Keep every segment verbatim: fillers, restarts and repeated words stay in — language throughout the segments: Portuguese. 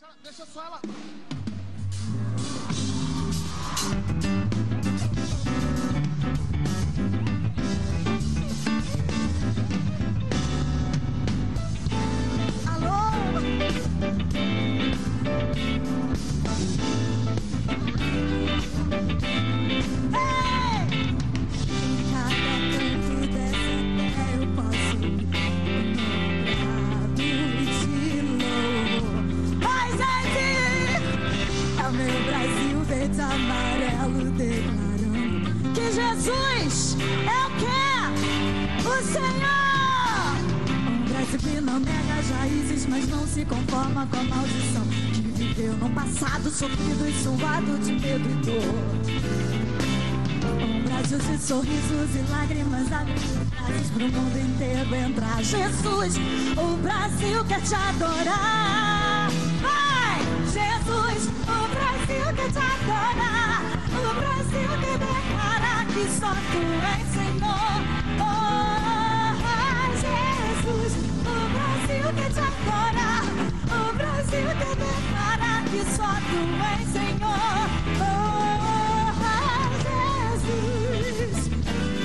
Deixa só ela... Amarelo declarando que Jesus é o que? O Senhor. Um Brasil que não nega as raízes, mas não se conforma com a maldição, que viveu num passado sofrido e suado de medo e dor. Um Brasil de sorrisos e lágrimas, habilidades pro mundo inteiro entrar. Jesus, o Brasil quer te adorar. Vai, Jesus, o Brasil quer te adorar. O Brasil quer declarar que só tu és Senhor. Oh, Jesus, o Brasil quer te adorar. O Brasil quer declarar que só tu és Senhor. Oh, Jesus.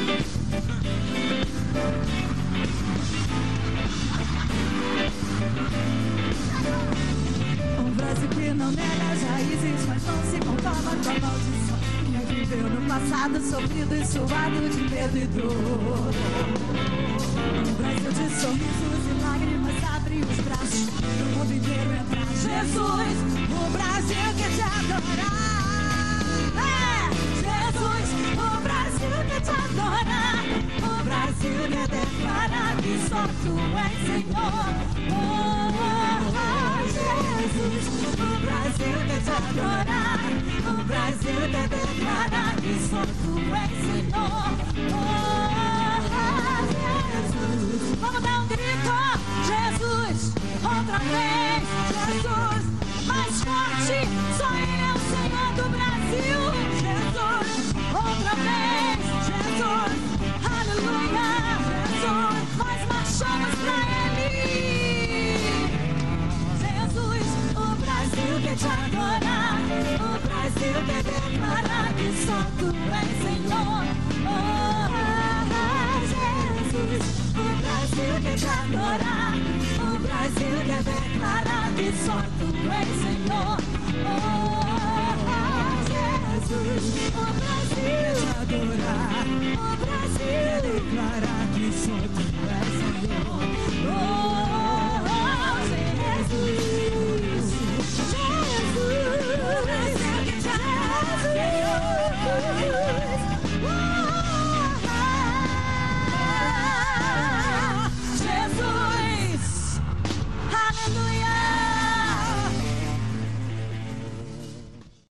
Um Brasil que não nega as raízes, mas não se conforma com a maldição, que viveu no passado sofrido e suado de medo e dor. Um Brasil de sorrisos e lágrimas, abre os braços pro mundo inteiro entrar. Jesus, o Brasil quer te adorar. É, Jesus, o Brasil quer te adorar. O Brasil quer declarar que só tu és Senhor. Oh, Jesus, o Brasil quer te adorar. O Brasil quer declarar que só tu és Senhor. Oh, Jesus, vamos dar um grito. Jesus, outra vez. Jesus, mais forte. Só Ele é o Senhor do Brasil. Jesus, outra vez. Jesus, aleluia. Jesus, nós marchamos pra Ele. Jesus, o Brasil quer te adorar. O Brasil quer declarar que só tu és Senhor. Oh, Jesus, o Brasil quer te adorar. O Brasil quer declarar que só tu és Senhor. Oh, Jesus, o Brasil quer te adorar. O Brasil quer declarar que só tu és Senhor. Oh, Jesus, Jesus, o Brasil quer te adorar.